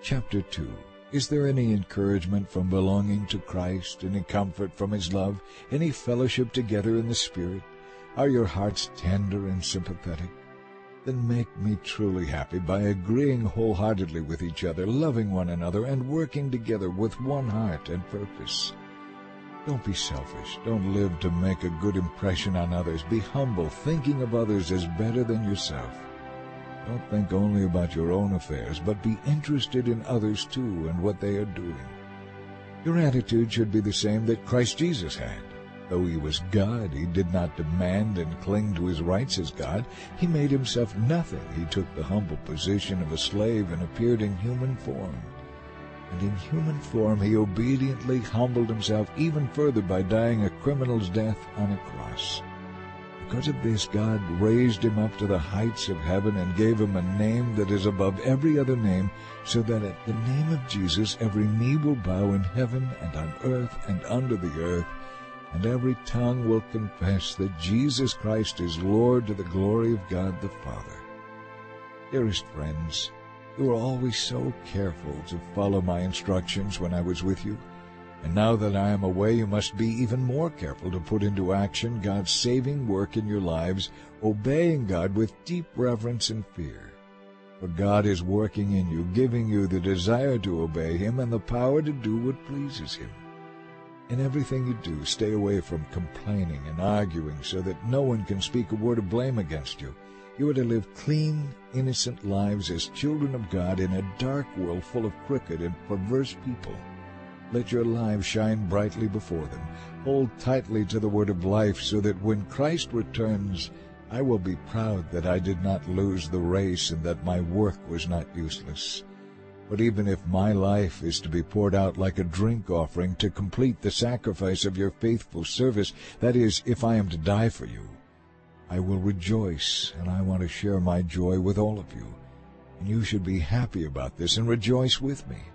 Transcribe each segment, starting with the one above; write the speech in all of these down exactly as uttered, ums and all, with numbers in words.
Chapter two. Is there any encouragement from belonging to Christ, any comfort from his love, any fellowship together in the Spirit? Are your hearts tender and sympathetic? Then make me truly happy by agreeing wholeheartedly with each other, loving one another, and working together with one heart and purpose. Don't be selfish. Don't live to make a good impression on others. Be humble, thinking of others as better than yourself. Don't think only about your own affairs, but be interested in others too and what they are doing. Your attitude should be the same that Christ Jesus had. Though he was God, he did not demand and cling to his rights as God. He made himself nothing. He took the humble position of a slave and appeared in human form. And in human form he obediently humbled himself even further by dying a criminal's death on a cross. Because of this, God raised him up to the heights of heaven and gave him a name that is above every other name, so that at the name of Jesus every knee will bow in heaven and on earth and under the earth, and every tongue will confess that Jesus Christ is Lord, to the glory of God the Father. Dearest friends, you were always so careful to follow my instructions when I was with you. And now that I am away, you must be even more careful to put into action God's saving work in your lives, obeying God with deep reverence and fear. For God is working in you, giving you the desire to obey him and the power to do what pleases him. In everything you do, stay away from complaining and arguing so that no one can speak a word of blame against you. You are to live clean, innocent lives as children of God in a dark world full of crooked and perverse people. Let your lives shine brightly before them. Hold tightly to the word of life, so that when Christ returns, I will be proud that I did not lose the race and that my work was not useless. But even if my life is to be poured out like a drink offering to complete the sacrifice of your faithful service, that is, if I am to die for you, I will rejoice, and I want to share my joy with all of you. And you should be happy about this and rejoice with me.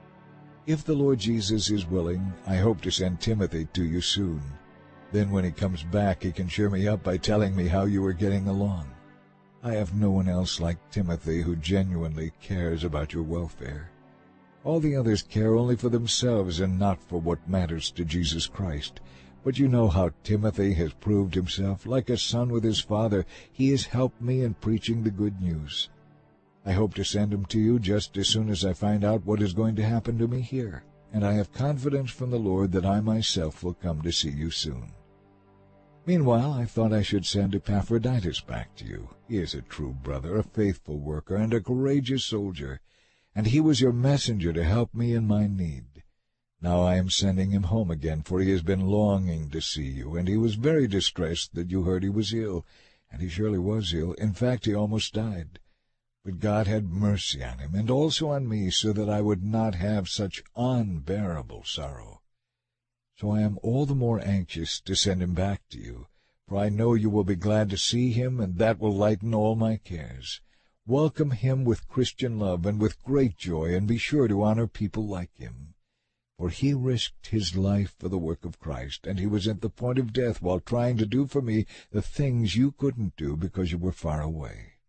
If the Lord Jesus is willing, I hope to send Timothy to you soon. Then when he comes back, he can cheer me up by telling me how you are getting along. I have no one else like Timothy who genuinely cares about your welfare. All the others care only for themselves and not for what matters to Jesus Christ. But you know how Timothy has proved himself. Like a son with his father, he has helped me in preaching the good news. I hope to send him to you just as soon as I find out what is going to happen to me here, and I have confidence from the Lord that I myself will come to see you soon. Meanwhile, I thought I should send Epaphroditus back to you. He is a true brother, a faithful worker, and a courageous soldier, and he was your messenger to help me in my need. Now I am sending him home again, for he has been longing to see you, and he was very distressed that you heard he was ill, and he surely was ill. In fact, he almost died. But God had mercy on him, and also on me, so that I would not have such unbearable sorrow. So I am all the more anxious to send him back to you, for I know you will be glad to see him, and that will lighten all my cares. Welcome him with Christian love and with great joy, and be sure to honor people like him. For he risked his life for the work of Christ, and he was at the point of death while trying to do for me the things you couldn't do because you were far away.